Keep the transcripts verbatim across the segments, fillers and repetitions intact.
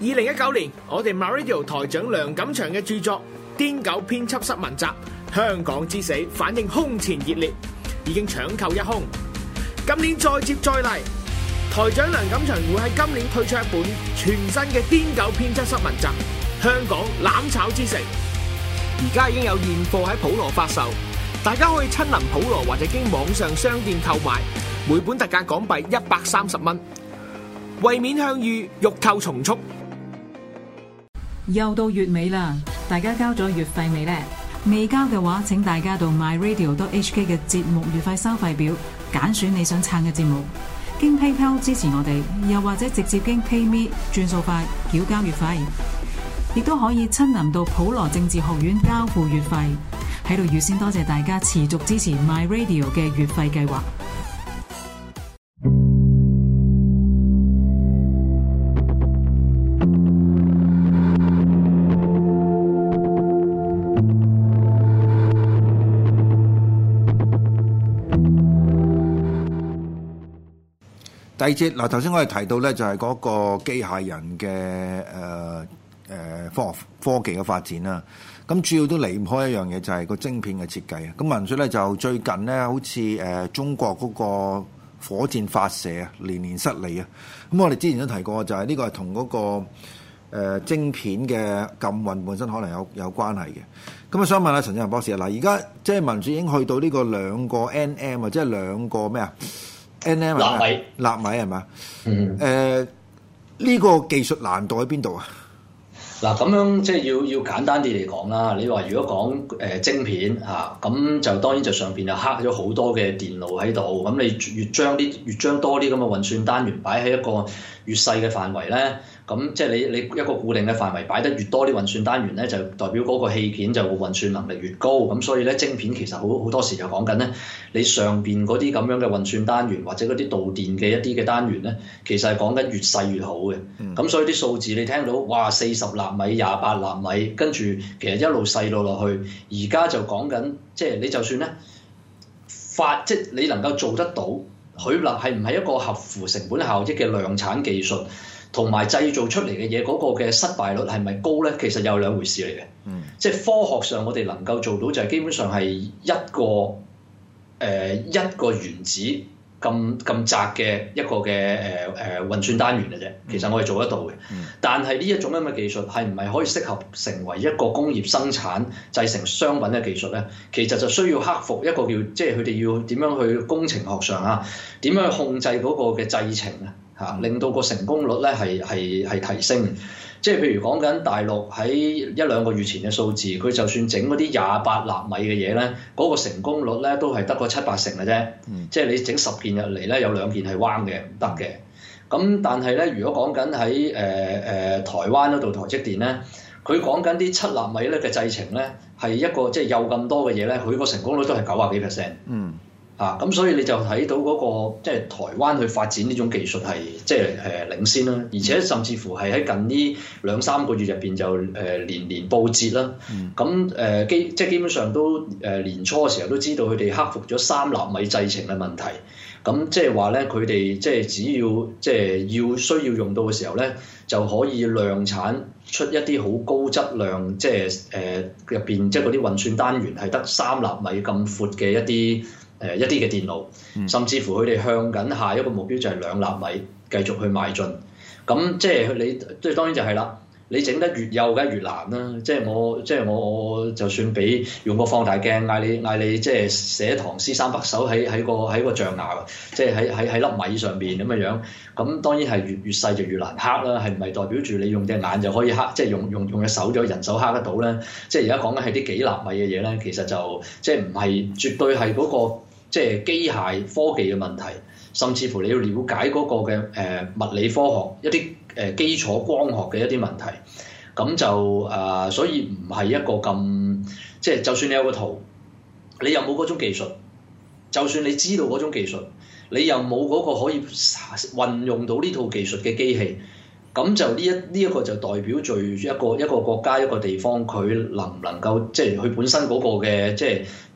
二零一九年，我哋 MyRadio 台長梁錦祥嘅著作《癲狗編輯室文集：香港之死》反應空前熱烈，已經搶購一空。今年再接再厲，台長梁錦祥會喺今年推出一本全新嘅《癲狗編輯室文集：香港攬炒之城》，而家已經有現貨喺普羅發售，大家可以親臨普羅或者經網上商店購買，每本特價港幣一百三十蚊。為免向隅，欲購從速。 又到月尾啦，大家交咗月費未呢？未交嘅話，請大家到 my radio dot h k 嘅節目月費收費表揀選你想撐嘅節目，經 PayPal 支持我哋，又或者直接經 PayMe 轉數快繳交月費，亦都可以親臨到普羅政治學院交付月費。喺度預先多謝大家持續支持 My Radio 嘅月費計劃。 第二節嗱，頭先我哋提到咧，就係嗰個機械人嘅誒誒科學科技嘅發展啦。咁主要都離唔開一樣嘢，就係個晶片嘅設計啊。咁聞說咧，就最近咧，好似誒、呃、中國嗰個火箭發射啊，年年失利啊。咁我哋之前都提過，就係呢個係同嗰個、呃、晶片嘅禁運本身可能有有關係嘅。咁啊，想問下陳志宏博士啊，嗱，而家即係聞說已經去到呢個兩個 N M 啊，即係兩個咩啊？N M 納米，納米係嘛？嗯，誒、呃，呢、這個技術難度喺邊度啊？ 嗱，咁樣即係要要簡單啲嚟講啦。你話如果講誒、呃、晶片嚇，咁、啊、就當然就上邊就刻咗好多嘅電路喺度。咁你越將啲越將多啲咁嘅運算單元擺喺一個越細嘅範圍咧，咁即係你你一個固定嘅範圍擺得越多啲運算單元咧，就代表嗰個器件就運算能力越高。咁所以咧，晶片其實好好多時就講緊咧，你上邊嗰啲咁樣嘅運算單元或者嗰啲導電嘅一啲嘅單元咧，其實係講緊越細越好嘅。咁、嗯、所以啲數字你聽到哇四十納米、廿八納米，跟住其實一路細到落去，而家就講緊即係你就算咧發即係你能夠做得到，佢嗱係唔係一個合乎成本效益嘅量產技術？同埋製造出嚟嘅嘢嗰個嘅失敗率係咪高咧？其實有兩回事嚟嘅。嗯，即係科學上我哋能夠做到就係基本上係一個誒、呃、一個原子咁咁窄嘅一個嘅誒誒運算單元嘅啫。其實我哋做得到嘅。嗯，但係呢一種咁嘅技術係唔係可以適合成為一個工業生產製成商品嘅技術咧？其實就需要克服一個叫即係佢哋要點樣去工程學上啊，點樣去控制嗰個嘅製程啊？嚇，令到個成功率咧係係係提升，即係譬如講緊大陸喺一兩個月前嘅數字，佢就算整嗰啲廿八納米嘅嘢咧，嗰、嗰個成功率咧都係得個七八成嘅啫。嗯、即係你整十件入嚟咧，有兩件係彎嘅，唔得嘅。咁但係咧，如果講緊喺誒誒台灣嗰度台積電咧，佢講緊啲七納米咧嘅製程咧，係一個即係有咁多嘅嘢咧，佢個成功率都係九啊幾 percent。嗯。啊，咁所以你就睇到嗰、那個即係台灣去發展呢種技術係即係誒、呃、領先啦，而且甚至乎係喺近呢兩三個月入邊就誒、呃、年年報捷啦。咁誒基即係基本上都誒、呃、年初嘅時候都知道佢哋克服咗三納米製程嘅問題。咁即係話咧，佢哋即係只要即係要需要用到嘅時候咧，就可以量產出一啲好高質量，即係誒入邊即係嗰啲運算單元係得三納米咁闊嘅一啲。誒一啲嘅電腦，甚至乎佢哋向緊下一個目標就係兩納米繼續去邁進。咁即係你即係當然就係啦，你整得越幼梗係越難啦。即係我即係我我就算俾用個放大鏡嗌你嗌你即係寫唐詩三百首喺喺個喺個象牙，即係喺喺喺粒米上邊咁嘅樣。咁當然係越越細就越難刻啦。係唔係代表住你用隻眼就可以刻？即係用用用隻手就人手刻得到咧？即係而家講緊係啲幾納米嘅嘢咧，其實就即係唔係絕對係嗰個。即係機械科技嘅問題，甚至乎你要了解嗰個嘅誒、呃、物理科學一啲誒、呃、基礎光學嘅一啲問題，咁就誒、呃、所以唔係一個咁即係就算你有個圖，你又冇嗰種技術，就算你知道嗰種技術，你又冇嗰個可以運用到呢套技術嘅機器，咁就呢一呢一個就代表住一個一個國家一個地方佢能唔能夠即係佢本身嗰個嘅即係。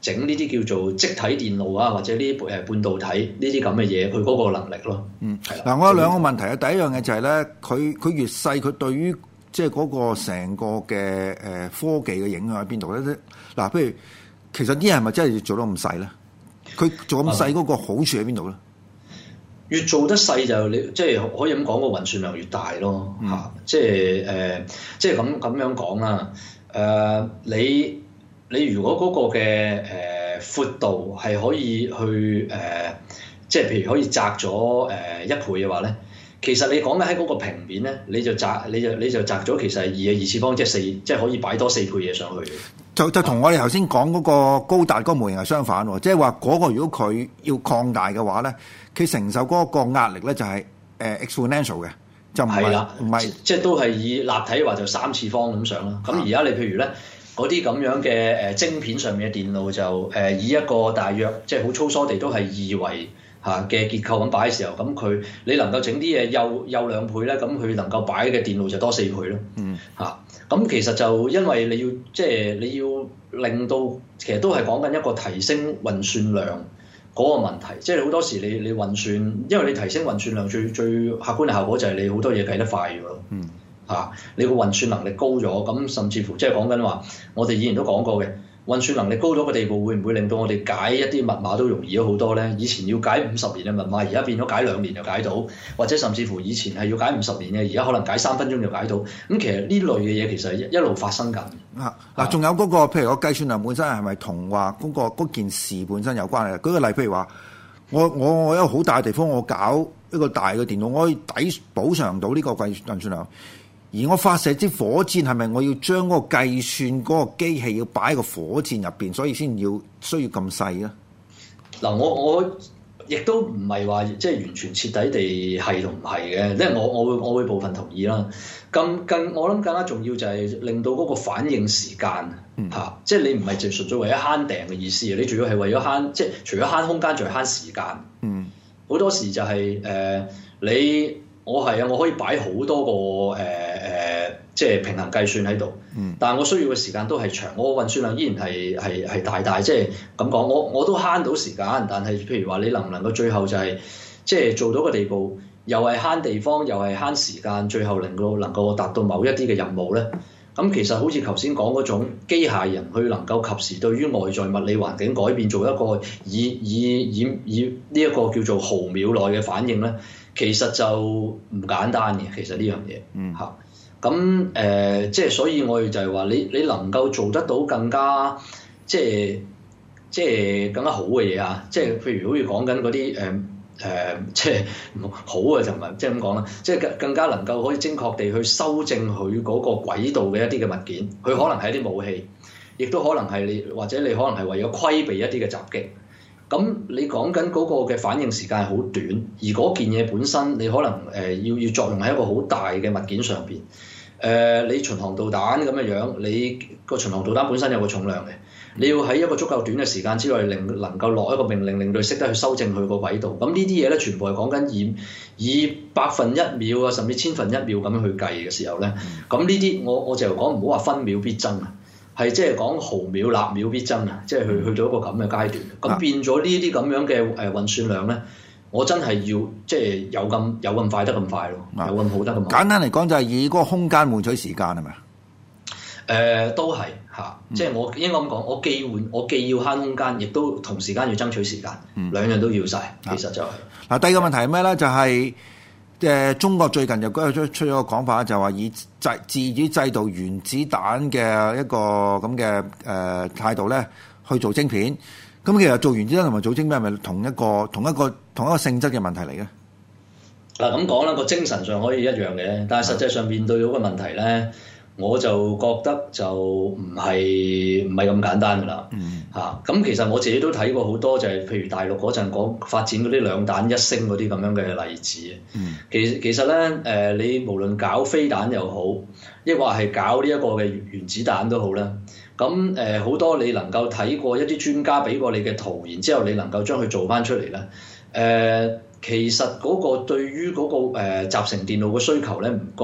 整呢啲叫做積體電路啊，或者呢啲誒半導體呢啲咁嘅嘢，佢嗰個能力咯。 嗯，嗱，我有兩個問題啊。第一樣嘢就係咧，佢佢越細，佢對於即係嗰個成個嘅誒科技嘅影響喺邊度咧？嗱，譬如其實啲人係咪真係做到咁細咧？佢做咁細嗰個好處喺邊度咧？ 越做得細就你即係可以咁講，個運算量越大咯嚇、嗯啊。即係誒、呃，即係咁咁樣講啦。誒、呃，你你如果嗰個嘅誒、呃、闊度係可以去誒、呃，即係譬如可以窄咗誒、呃、一倍嘅話咧，其實你講緊喺嗰個平面咧，你就窄你就你就窄咗，其實係二嘅二次方，即係四，即係可以擺多四倍嘢上去。 就就同我哋頭先講嗰個高達嗰個模型係相反喎，即係話嗰個如果佢要擴大嘅話咧，佢承受嗰個壓力咧就係誒 exponential 嘅，就唔係唔係即係都係以立體話就三次方咁上啦。咁而家你譬如咧嗰啲咁樣嘅誒晶片上面嘅電路就誒、呃、以一個大約即係好粗疏地都係二維嚇嘅結構咁擺嘅時候，咁佢你能夠整啲嘢幼幼兩倍咧，咁佢能夠擺嘅電路就多四倍咯。嗯嚇。咁其實就因為你要即係你要令到其實都係講緊一個提升運算量嗰個問題，即係好多時你你運算，因為你提升運算量最最客觀嘅效果就係你好多嘢計得快咗。嗯嚇、啊，你個運算能力高咗，咁甚至乎即係講緊話，我哋以前都講過嘅。運算能力高咗嘅地步，會唔會令到我哋解一啲密碼都容易咗好多咧？以前要解五十年嘅密碼，而家變咗解兩年就解到，或者甚至乎以前係要解五十年嘅，而家可能解三分鐘就解到。咁其實呢類嘅嘢其實一路發生緊。啊嗱，仲有嗰個譬如個計算量本身係咪同話嗰個嗰件事本身有關係？舉個例，譬如話我我我一個好大嘅地方，我搞一個大嘅電腦，我可以抵補償到呢個計運算量。而我發射支火箭係咪我要將嗰個計算嗰個機器要擺喺個火箭入邊，所以先要需要咁細咧？ 嗱，我我亦都唔係話即係完全徹底地係同唔係嘅，即係我我會我會部分同意啦。咁更我諗更加重要就係令到嗰個反應時間嚇、嗯啊，即係你唔係淨純粹為咗慳訂嘅意思，你主要係為咗慳，即係除咗慳空間，仲係慳時間。嗯，好多時就係、是、誒、呃、你。我係啊，我可以擺好多個誒誒、呃呃，即係平衡計算喺度。嗯。但係我需要嘅時間都係長，我個運算量依然係係係大大，即係咁講，我我都慳到時間。但係譬如話，你能唔能夠最後就係、是、即係做到個地步，又係慳地方，又係慳時間，最後能夠能夠達到某一啲嘅任務咧？咁其實好似頭先講嗰種機械人，佢能夠及時對於外在物理環境改變，做一個以以以以呢一個叫做毫秒內嘅反應咧。其實就唔簡單嘅，其實呢樣嘢，嗯嚇，咁誒、呃，即係所以我哋就係話你你能夠做得到更加即係即係更加好嘅嘢啊！即係譬如好似講緊嗰啲誒誒，即係好嘅就唔係即係咁講啦，即係更更加能夠可以精確地去修正佢嗰個軌道嘅一啲嘅物件，佢可能係一啲武器，亦都可能係你或者你可能係為咗規避一啲嘅襲擊。咁你講緊嗰個嘅反應時間係好短，而嗰件嘢本身你可能誒、呃、要要作用喺一個好大嘅物件上邊。誒、呃，你巡航導彈咁嘅樣，你個巡航導彈本身有個重量嘅，你要喺一個足夠短嘅時間之內，令能夠落一個命令，令佢識得去修正佢個軌道。咁呢啲嘢咧，全部係講緊以以百分一秒啊，甚至千分一秒咁樣去計嘅時候咧，咁呢啲我我就講唔好話分秒必爭啊。係即係講毫秒、納秒必爭啊！即係去去到一個咁嘅階段，咁變咗呢啲咁樣嘅誒運算量咧，我真係要即係有咁有咁快得咁快咯，有咁好得咁好。 簡單嚟講就係以嗰個空間換取時間係咪啊？ 誒、呃，都係嚇，嗯、即係我應該咁講，我既換我既要慳空間，亦都同時間要爭取時間，嗯、兩樣都要晒。其實就係、是、 嗱，第二個問題係咩咧？就係、是。誒、呃、中國最近就出出咗個講法，就話以制自主製造原子彈嘅一個咁嘅誒態度咧去做晶片。咁其實做原子彈同埋做晶片係咪同一個同一個同一個性質嘅問題嚟嘅？ 嗱咁講啦，個精神上可以一樣嘅，但係實際上面對到個問題咧，我就覺得就唔係唔係咁簡單㗎啦。嗯，嚇咁、啊、其實我自己都睇過好多，就係譬如大陸嗰陣講發展嗰啲兩彈一星嗰啲咁樣嘅例子。嗯，其其實咧誒、呃，你無論搞飛彈又好，抑或係搞呢一個嘅原子彈都好啦。咁誒好多你能夠睇過一啲專家俾過你嘅圖，然之後你能夠將佢做翻出嚟咧。誒、呃，其實嗰個對於嗰、那個誒、呃、集成電路嘅需求咧唔高嘅。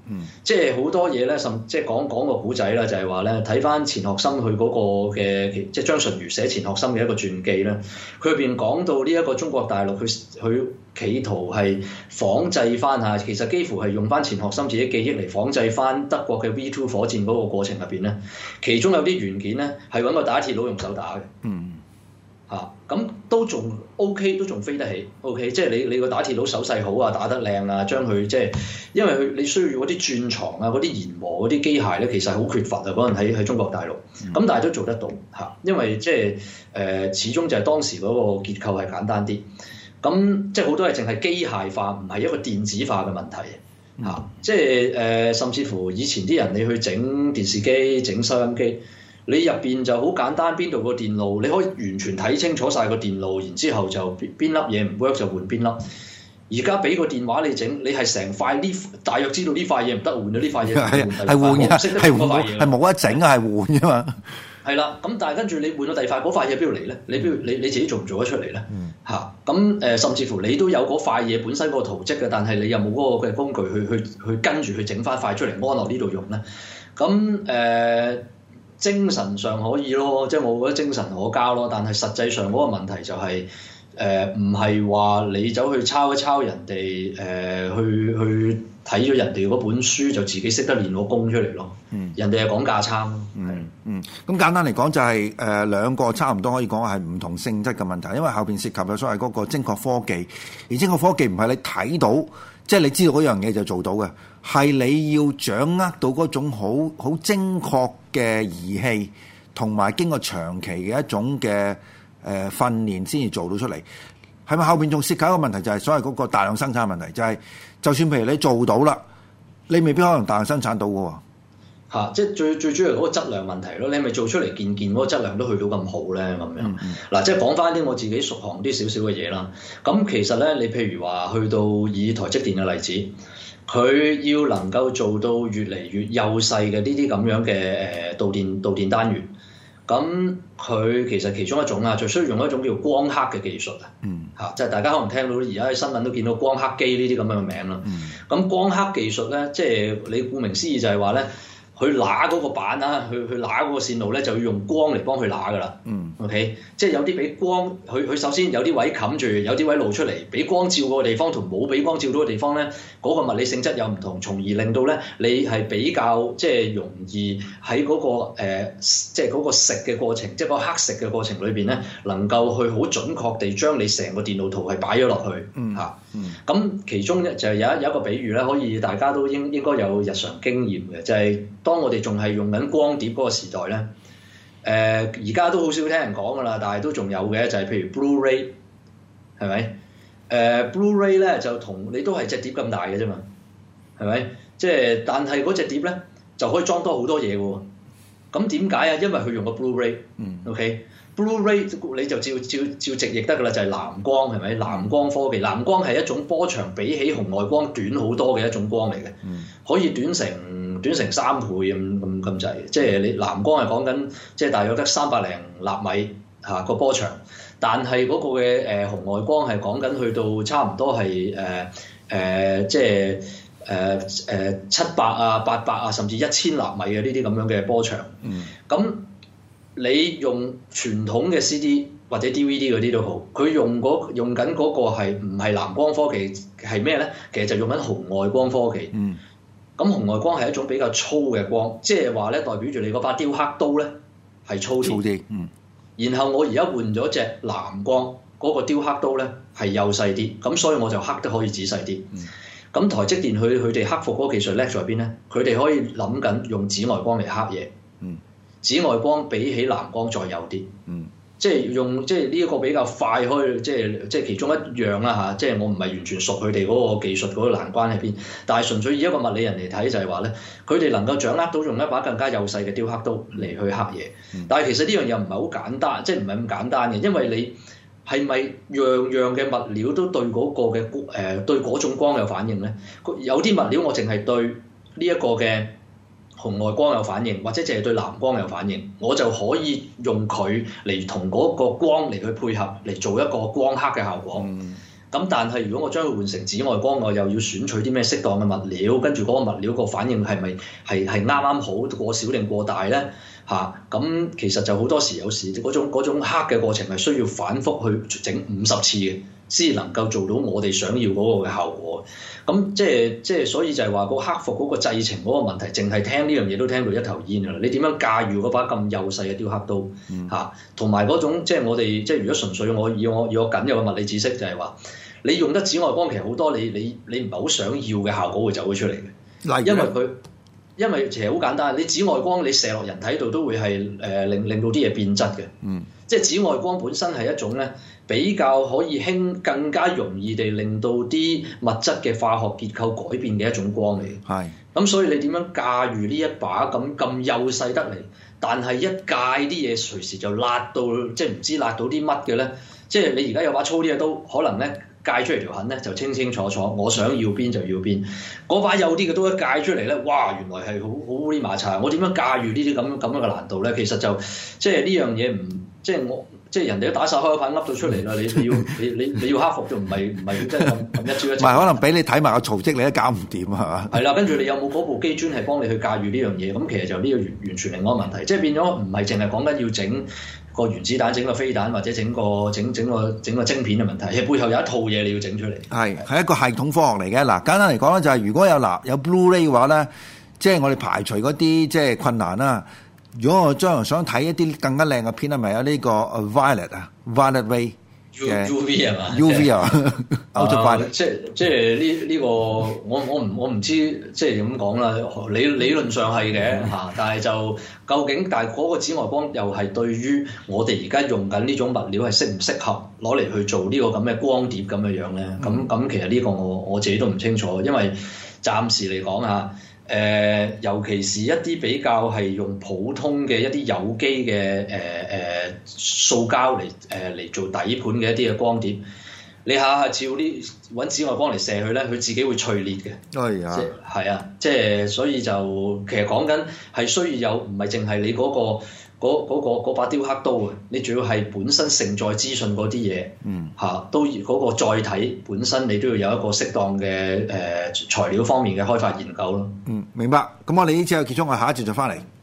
嗯， 即係好多嘢咧，甚即係講講個古仔啦，就係話咧，睇翻錢學森佢嗰個嘅，即係張純如寫錢學森嘅一個傳記咧，佢入邊講到呢一個中國大陸，佢佢企圖係仿製翻嚇，其實幾乎係用翻錢學森自己記憶嚟仿製翻德國嘅 V 二 火箭嗰個過程入邊咧，其中有啲元件咧係揾個打鐵佬用手打嘅。 嗯。 嚇，咁都仲 OK，都仲飛得起 OK，即係你你個打鐵佬手勢好啊，打得靚啊，將佢即係因為佢你需要嗰啲鑽床啊、嗰啲研磨嗰啲機械咧，其實好缺乏啊，嗰陣喺喺中國大陸，咁、嗯、但係都做得到嚇，因為即係誒始終就係當時嗰個結構係簡單啲，咁即係好多係淨係機械化，唔係一個電子化嘅問題嚇、嗯啊，即係誒、呃、甚至乎以前啲人你去整電視機、整收音機。你入邊就好簡單，邊度個電路你可以完全睇清楚晒個電路，然之後就邊邊粒嘢唔 work 就換邊粒。而家俾個電話你整，你係成塊呢，大約知道呢塊嘢唔得換咗呢塊嘢，係係換嘅，係換係冇得整啊，係換啫嘛。係啦，咁但係跟住你換咗第二塊，嗰塊嘢邊度嚟咧？你邊你你自己做唔做得出嚟咧？嚇咁誒，甚至乎你都有嗰塊嘢本身嗰個圖蹟嘅，但係你又冇嗰個嘅工具去去去，去跟住去整翻塊出嚟安落呢度用咧。咁誒。呃精神上可以咯，即係我覺得精神可嘉咯，但係實際上嗰個問題就係誒唔係話你走去抄一抄人哋誒、呃、去去睇咗人哋嗰本書就自己識得練個功出嚟咯。嗯，人哋係講架撐咯。 嗯嗯，咁簡單嚟講就係、是、誒、呃、兩個差唔多可以講係唔同性質嘅問題，因為後邊涉及咗所謂嗰個精確科技，而精確科技唔係你睇到。即係你知道嗰樣嘢就做到嘅，係你要掌握到嗰種好好精確嘅儀器，同埋經過長期嘅一種嘅誒、呃、訓練先至做到出嚟。係咪後邊仲涉及一個問題，就係所謂嗰個大量生產問題？就係、是、就算譬如你做到啦，你未必可能大量生產到嘅喎。 嚇、啊！即係最最主要係嗰個質量問題咯。你係咪做出嚟件件嗰個質量都去到咁好咧？咁樣嗱、嗯嗯，即係講翻啲我自己熟行啲少少嘅嘢啦。咁其實咧，你譬如話去到以台積電嘅例子，佢要能夠做到越嚟越幼細嘅呢啲咁樣嘅誒導電導電單元，咁佢其實其中一種啊，就需要用一種叫光刻嘅技術啊。嗯。嚇！即係大家可能聽到而家喺新聞都見到光刻機呢啲咁樣嘅名啦。嗯。咁光刻技術咧，即係你顧名思義就係話咧。佢揦嗰個板啊，去去揦嗰個線路咧，就要用光嚟幫佢揦噶啦。嗯，OK，即係有啲俾光，佢佢首先有啲位冚住，有啲位露出嚟，俾光照嗰個地方同冇俾光照到嘅地方咧，嗰、嗰個物理性質有唔同，從而令到咧你係比較即係容易喺嗰、嗰個、呃、即係嗰個食嘅過程，即係嗰個黑食嘅過程裏邊咧，能夠去好準確地將你成個電路圖係擺咗落去。嗯，嚇。嗯。咁其中咧就係有一有一個比喻咧，可以大家都應應該有日常經驗嘅，就係、是。當我哋仲係用緊光碟嗰個時代咧，誒而家都好少聽人講噶啦，但係都仲有嘅，就係、是、譬如 Blu-ray 係咪？誒、呃、Blu-ray 咧就同你都係隻碟咁大嘅啫嘛，係咪？即係但係嗰隻碟咧就可以裝多好多嘢嘅喎。咁點解啊？因為佢用個 Blu-ray，嗯 OK，Blu-ray 你就照照照直譯得噶啦，就係、是、藍光係咪？藍光科技，藍光係一種波長比起紅外光短好多嘅一種光嚟嘅，嗯、可以短成。短成三倍咁咁咁滯，即係你藍光係講緊，即係大約得三百零納米嚇、啊、個波長，但係嗰個嘅誒、呃、紅外光係講緊去到差唔多係誒誒，即係誒誒七百啊、八百啊，甚至一千納米嘅呢啲咁樣嘅波長。嗯，咁你用傳統嘅 C D 或者 D V D 嗰啲都好，佢用嗰用緊嗰個係唔係藍光科技係咩咧？其實就用緊紅外光科技。嗯。咁紅外光係一種比較粗嘅光，即係話咧代表住你嗰把雕刻刀咧係粗啲。粗啲，嗯。然後我而家換咗隻藍光，嗰、那個雕刻刀咧係幼細啲，咁所以我就刻得可以仔細啲。嗯。咁台積電佢佢哋克服嗰個技術叻在邊咧？佢哋可以諗緊用紫外光嚟刻嘢。嗯。紫外光比起藍光再幼啲。嗯。即係用即係呢一個比較快，可以即係即係其中一樣啦嚇。即係我唔係完全熟佢哋嗰個技術嗰個難關喺邊，但係純粹以一個物理人嚟睇就係話咧，佢哋能夠掌握到用一把更加幼細嘅雕刻刀嚟去刻嘢。但係其實呢樣嘢唔係好簡單，即係唔係咁簡單嘅，因為你係咪樣樣嘅物料都對嗰個嘅誒、呃、對嗰種光有反應咧？有啲物料我淨係對呢一個嘅紅外光有反應，或者淨係對藍光有反應，我就可以用佢嚟同嗰個光嚟去配合，嚟做一個光刻嘅效果。 咁但係如果我將佢換成紫外光，我又要選取啲咩適當嘅物料，跟住嗰個物料個反應係咪係係啱啱好過少定過大咧？嚇，咁、啊、其實就好多時有時嗰種嗰種黑嘅過程係需要反覆去整五十次嘅，先能夠做到我哋想要嗰個嘅效果。咁即係即係所以就係話個克服嗰個製程嗰個問題，淨係聽呢樣嘢都聽到一頭煙㗎啦。你點樣駕馭嗰把咁幼細嘅雕刻刀嚇？同埋嗰種即係我哋即係如果純粹我要我要我僅有嘅物理知識就係話，你用得紫外光其實好多你你你唔係好想要嘅效果會走咗出嚟嘅，因為佢。因為其實好簡單，你紫外光你射落人體度都會係誒、呃、令令到啲嘢變質嘅，嗯，即係紫外光本身係一種咧比較可以輕更加容易地令到啲物質嘅化學結構改變嘅一種光嚟嘅，係是，咁所以你點樣駕馭呢一把咁咁幼細得嚟，但係一戒啲嘢隨時就辣到即係唔知辣到啲乜嘅咧，即係你而家有把粗啲嘅刀，可能咧。戒出嚟條痕咧就清清楚楚，我想要邊就要邊。嗰把幼啲嘅刀一戒出嚟咧，哇！原來係好好烏哩麻茶。我點樣駕馭呢啲咁咁樣嘅難度咧？其實就即係呢樣嘢唔即係我即係人哋都打晒開牌噏到出嚟啦。你你要你你你要克服就唔係唔係真係咁咁一朝一夕。唔係可能俾你睇埋個曹積，你都搞唔掂啊！ 係啦，跟住你有冇嗰部機專係幫你去駕馭呢樣嘢？咁其實就呢個完完全另外一個問題，即係變咗唔係淨係講緊要整個原子彈、整個飛彈或者整個整整個整個晶片嘅問題，係背後有一套嘢你要整出嚟。 係係一個系統科學嚟嘅。嗱，簡單嚟講咧，就係如果有嗱有 Blu-ray 嘅話咧，即係我哋排除嗰啲即係困難啦。如果我將來想睇一啲更加靚嘅片咧，咪有呢個 Violet 啊 ，Violet Ray 嘅 U V 係嘛 ？U V 啊， 即係即係呢呢個我我唔我唔知即係點講啦。理理論上係嘅嚇，但係就究竟但係嗰個紫外光又係對於我哋而家用緊呢種物料係適唔適合攞嚟去做呢個咁嘅光碟咁嘅樣咧？咁咁、嗯、其實呢個我我自己都唔清楚，因為暫時嚟講嚇。誒、呃，尤其是一啲比較係用普通嘅一啲有機嘅誒誒塑膠嚟誒嚟做底盤嘅一啲嘅光碟，你下下照啲揾紫外光嚟射佢咧，佢自己會脆裂嘅。係、哎、呀即係啊，即係所以就其實講緊係需要有，唔係淨係你嗰、嗰個。嗰嗰、嗰個嗰把雕刻刀啊，你主要係本身承載資訊嗰啲嘢，嗯嚇，都嗰、嗰個載體本身你都要有一個適當嘅誒、呃、材料方面嘅開發研究咯。 嗯，明白。咁我哋呢次就結束，我下一節就翻嚟。